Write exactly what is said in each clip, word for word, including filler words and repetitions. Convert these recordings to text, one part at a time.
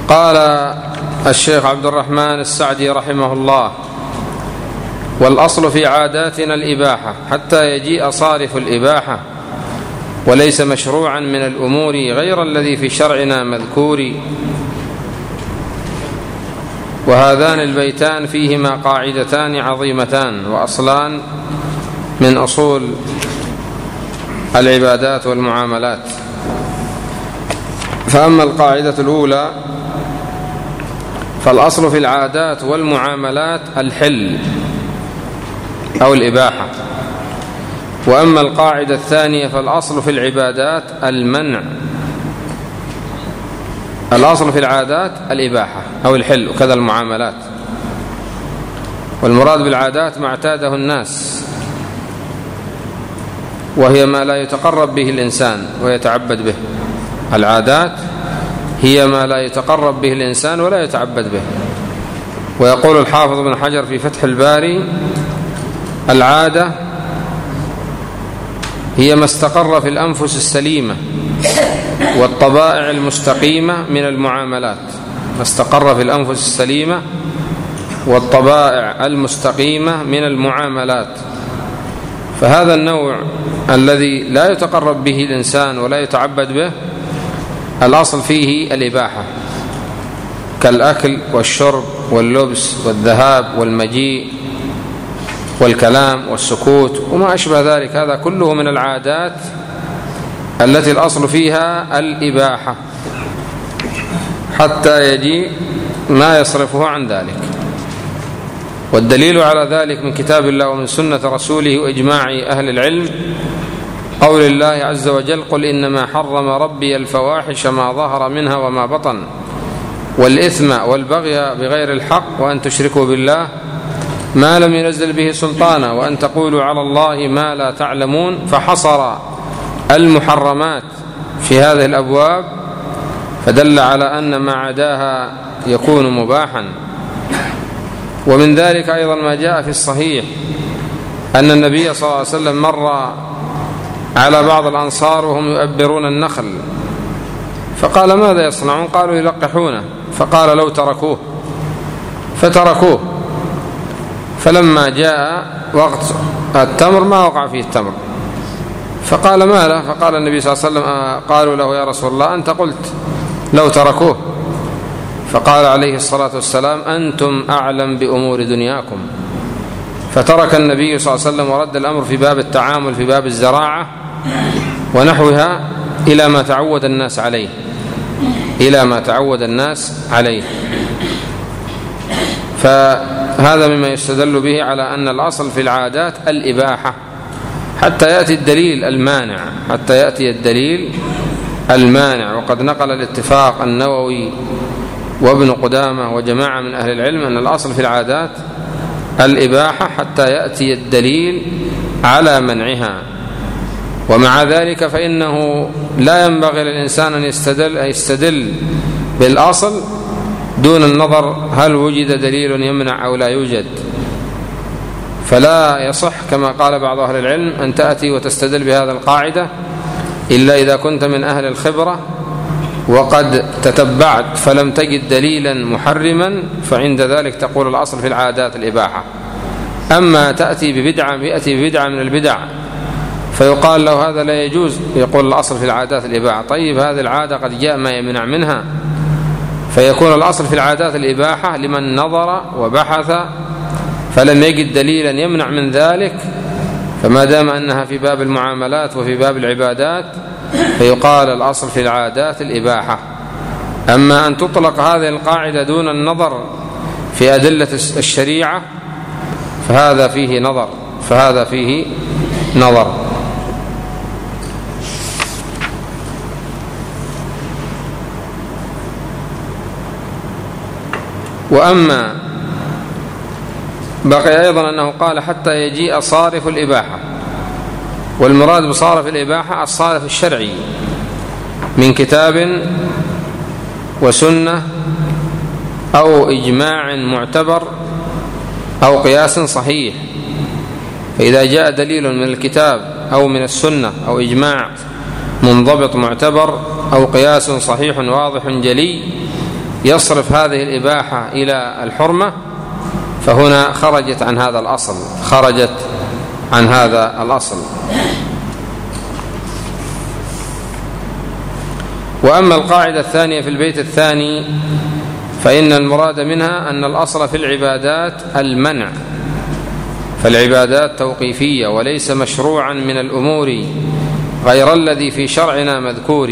قال الشيخ عبد الرحمن السعدي رحمه الله: والأصل في عاداتنا الإباحة حتى يجيء صارف الإباحة، وليس مشروعا من الأمور غير الذي في شرعنا مذكور. وهذان البيتان فيهما قاعدتان عظيمتان وأصلان من أصول العبادات والمعاملات. فأما القاعدة الأولى فالأصل في العادات والمعاملات الحل أو الإباحة، وأما القاعدة الثانية فالأصل في العبادات المنع. الأصل في العادات الإباحة أو الحل، وكذا المعاملات. والمراد بالعادات ما اعتاده الناس، وهي ما لا يتقرب به الإنسان ويتعبد به. العادات هي ما لا يتقرب به الإنسان ولا يتعبد به. ويقول الحافظ بن حجر في فتح الباري: العادة هي ما استقر في الأنفس السليمة والطبائع المستقيمة من المعاملات. ما استقر في الأنفس السليمة والطبائع المستقيمة من المعاملات. فهذا النوع الذي لا يتقرب به الإنسان ولا يتعبد به الأصل فيه الإباحة، كالأكل والشرب واللبس والذهاب والمجيء والكلام والسكوت وما أشبه ذلك. هذا كله من العادات التي الأصل فيها الإباحة حتى يجي ما يصرفه عن ذلك. والدليل على ذلك من كتاب الله ومن سنة رسوله وإجماع أهل العلم قول الله عز وجل: قل إنما حرم ربي الفواحش ما ظهر منها وما بطن والإثم والبغي بغير الحق وأن تشركوا بالله ما لم ينزل به سلطانا وأن تقولوا على الله ما لا تعلمون. فحصر المحرمات في هذه الأبواب، فدل على أن ما عداها يكون مباحا. ومن ذلك أيضا ما جاء في الصحيح أن النبي صلى الله عليه وسلم مر على بعض الأنصار وهم يؤبرون النخل، فقال: ماذا يصنعون؟ قالوا: يلقحونه. فقال: لو تركوه. فتركوه. فلما جاء وقت التمر ما وقع فيه التمر، فقال: ما له؟ فقال النبي صلى الله عليه وسلم: قالوا له: يا رسول الله أنت قلت لو تركوه. فقال عليه الصلاة والسلام: أنتم أعلم بأمور دنياكم. فترك النبي صلى الله عليه وسلم ورد الأمر في باب التعامل في باب الزراعة ونحوها إلى ما تعود الناس عليه إلى ما تعود الناس عليه فهذا مما يستدل به على أن الأصل في العادات الإباحة حتى يأتي الدليل المانع حتى يأتي الدليل المانع وقد نقل الاتفاق النووي وابن قدامة وجماعة من أهل العلم أن الأصل في العادات الإباحة حتى يأتي الدليل على منعها. ومع ذلك فإنه لا ينبغي للإنسان أن يستدل, يستدل بالأصل دون النظر هل وجد دليل يمنع أو لا يوجد. فلا يصح كما قال بعض أهل العلم أن تأتي وتستدل بهذا القاعدة إلا إذا كنت من أهل الخبرة وقد تتبعت فلم تجد دليلا محرما، فعند ذلك تقول الأصل في العادات الإباحة. أما تأتي ببدعة يأتي ببدعة من البدع فيقال له هذا لا يجوز، يقول الأصل في العادات الإباحة. طيب هذه العادة قد جاء ما يمنع منها، فيكون الأصل في العادات الإباحة لمن نظر وبحث فلم يجد دليلا يمنع من ذلك، فما دام أنها في باب المعاملات وفي باب العبادات فيقال الأصل في العادات الإباحة. أما أن تطلق هذه القاعدة دون النظر في أدلة الشريعة فهذا فيه نظر فهذا فيه نظر وأما بقي أيضا أنه قال حتى يجيء صارف الإباحة، والمراد بصارف الإباحة الصارف الشرعي من كتاب وسنة أو إجماع معتبر أو قياس صحيح. فإذا جاء دليل من الكتاب أو من السنة أو إجماع منضبط معتبر أو قياس صحيح واضح جلي يصرف هذه الإباحة إلى الحرمة فهنا خرجت عن هذا الأصل خرجت عن هذا الأصل. وأما القاعدة الثانية في البيت الثاني فإن المراد منها أن الأصل في العبادات المنع، فالعبادات توقيفية وليس مشروعا من الأمور غير الذي في شرعنا مذكور،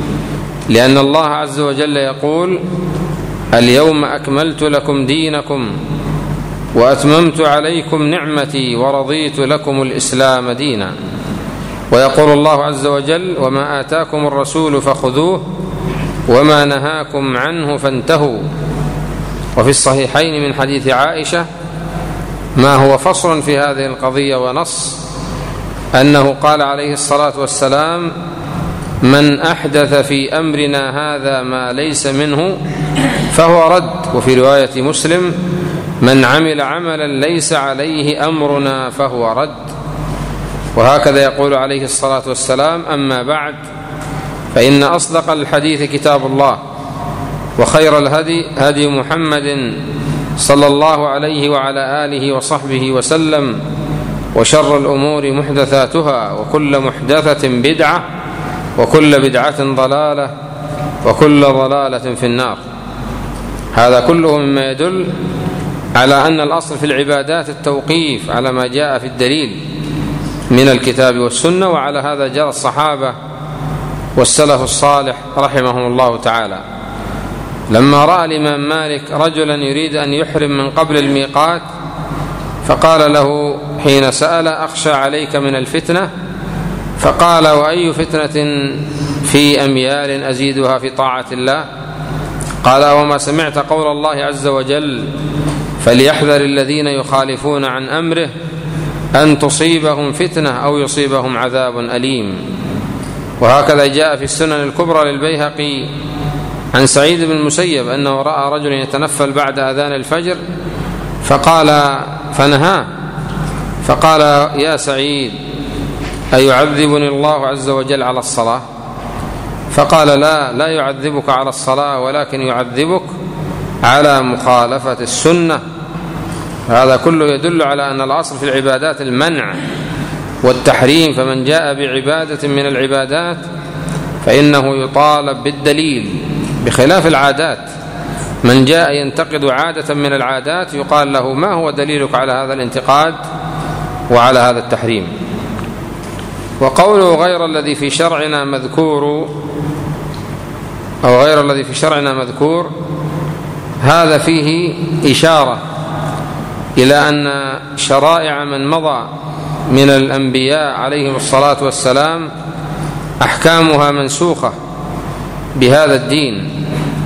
لأن الله عز وجل يقول: اليوم أكملت لكم دينكم وأتممت عليكم نعمتي ورضيت لكم الإسلام دينا. ويقول الله عز وجل: وما آتاكم الرسول فخذوه وما نهاكم عنه فانتهوا. وفي الصحيحين من حديث عائشة ما هو فصل في هذه القضية ونص، أنه قال عليه الصلاة والسلام: من أحدث في أمرنا هذا ما ليس منه فهو رد. وفي رواية مسلم: من عمل عملا ليس عليه أمرنا فهو رد. وهكذا يقول عليه الصلاة والسلام: أما بعد، فإن أصدق الحديث كتاب الله، وخير الهدي هدي محمد صلى الله عليه وعلى آله وصحبه وسلم، وشر الأمور محدثاتها، وكل محدثة بدعة، وكل بدعة ضلالة، وكل ضلالة في النار. هذا كله مما يدل على أن الأصل في العبادات التوقيف على ما جاء في الدليل من الكتاب والسنة، وعلى هذا جرى الصحابة والسلف الصالح رحمهم الله تعالى. لما رأى الإمام مالك رجلا يريد أن يحرم من قبل الميقات فقال له حين سأل: أخشى عليك من الفتنة؟ فقال: وأي فتنة في أميال أزيدها في طاعة الله؟ قال: وما سمعت قول الله عز وجل: فليحذر الذين يخالفون عن أمره أن تصيبهم فتنة أو يصيبهم عذاب أليم. وهكذا جاء في السنن الكبرى للبيهقي عن سعيد بن المسيب أنه رأى رجل يتنفل بعد أذان الفجر فقال فنهاه فقال: يا سعيد، أيعذبني الله عز وجل على الصلاة؟ فقال: لا لا يعذبك على الصلاة، ولكن يعذبك على مخالفة السنة. هذا كله يدل على أن الأصل في العبادات المنع والتحريم، فمن جاء بعبادة من العبادات فإنه يطالب بالدليل، بخلاف العادات. من جاء ينتقد عادة من العادات يقال له: ما هو دليلك على هذا الانتقاد وعلى هذا التحريم؟ وقوله غير الذي في شرعنا مذكور أو غير الذي في شرعنا مذكور، هذا فيه إشارة إلى أن شرائع من مضى من الأنبياء عليهم الصلاة والسلام أحكامها منسوخة بهذا الدين.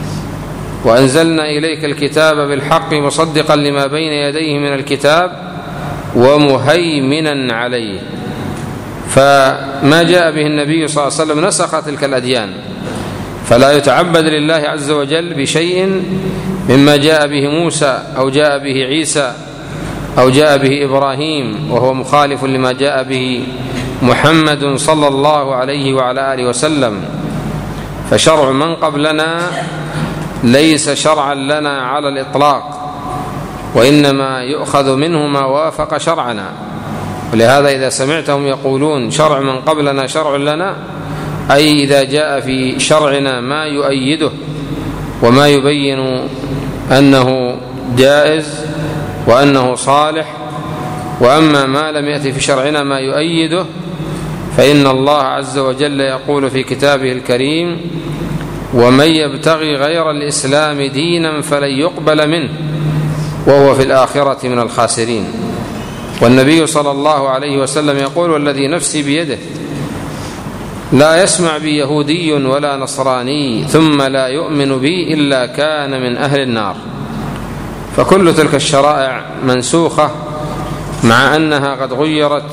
وأنزلنا إليك الكتاب بالحق مصدقا لما بين يديه من الكتاب ومهيمنا عليه. فما جاء به النبي صلى الله عليه وسلم نسخ تلك الأديان، فلا يتعبد لله عز وجل بشيء مما جاء به موسى أو جاء به عيسى أو جاء به إبراهيم وهو مخالف لما جاء به محمد صلى الله عليه وعلى آله وسلم. فشرع من قبلنا ليس شرعا لنا على الإطلاق، وإنما يؤخذ منه ما وافق شرعنا. ولهذا إذا سمعتهم يقولون شرع من قبلنا شرع لنا، أي إذا جاء في شرعنا ما يؤيده وما يبين أنه جائز وأنه صالح. وأما ما لم يأتي في شرعنا ما يؤيده فإن الله عز وجل يقول في كتابه الكريم: ومن يبتغي غير الإسلام دينا فلن يقبل منه وهو في الآخرة من الخاسرين. والنبي صلى الله عليه وسلم يقول: والذي نفسي بيده لا يسمع بي يهودي ولا نصراني ثم لا يؤمن بي إلا كان من أهل النار. فكل تلك الشرائع منسوخة مع أنها قد غيرت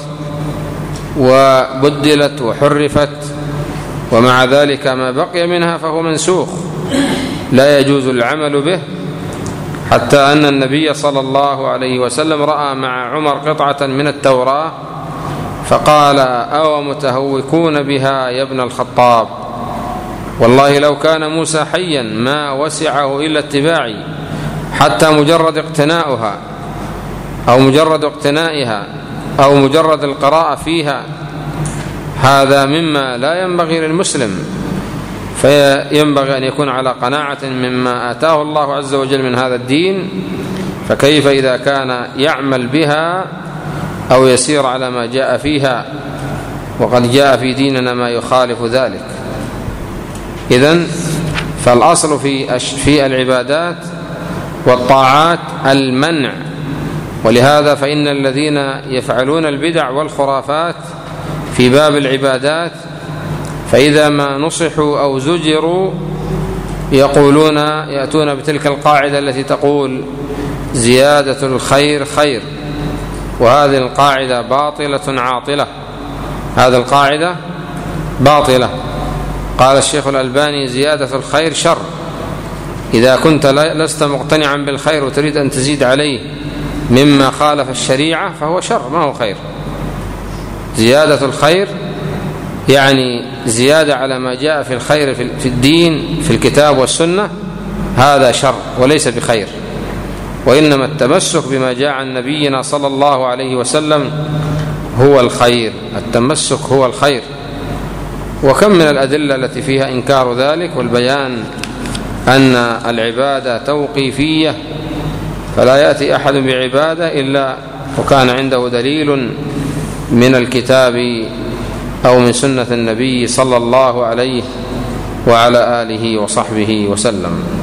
وبدلت وحرفت، ومع ذلك ما بقي منها فهو منسوخ لا يجوز العمل به، حتى أن النبي صلى الله عليه وسلم رأى مع عمر قطعة من التوراة فقال: أو متهوكون بها يا ابن الخطاب؟ والله لو كان موسى حيا ما وسعه إلا اتباعي حتى مجرد اقتناؤها أو مجرد اقتنائها أو مجرد القراءة فيها. هذا مما لا ينبغي للمسلم، فينبغي أن يكون على قناعة مما آتاه الله عز وجل من هذا الدين، فكيف إذا كان يعمل بها أو يسير على ما جاء فيها وقد جاء في ديننا ما يخالف ذلك. إذن فالأصل في في العبادات والطاعات المنع، ولهذا فإن الذين يفعلون البدع والخرافات في باب العبادات فإذا ما نصحوا أو زجروا يقولون يأتون بتلك القاعدة التي تقول زيادة الخير خير، وهذه القاعدة باطلة عاطلة. هذه القاعدة باطلة. قال الشيخ الألباني زيادة الخير شر. إذا كنت لست مقتنعا بالخير وتريد أن تزيد عليه مما خالف الشريعة فهو شر ما هو خير. زيادة الخير يعني زيادة على ما جاء في الخير في الدين في الكتاب والسنة، هذا شر وليس بخير، وإنما التمسك بما جاء عن نبينا صلى الله عليه وسلم هو الخير. التمسك هو الخير. وكم من الأدلة التي فيها إنكار ذلك والبيان أن العبادة توقيفية، فلا يأتي أحد بعبادة إلا وكان عنده دليل من الكتاب أو من سنة النبي صلى الله عليه وعلى آله وصحبه وسلم.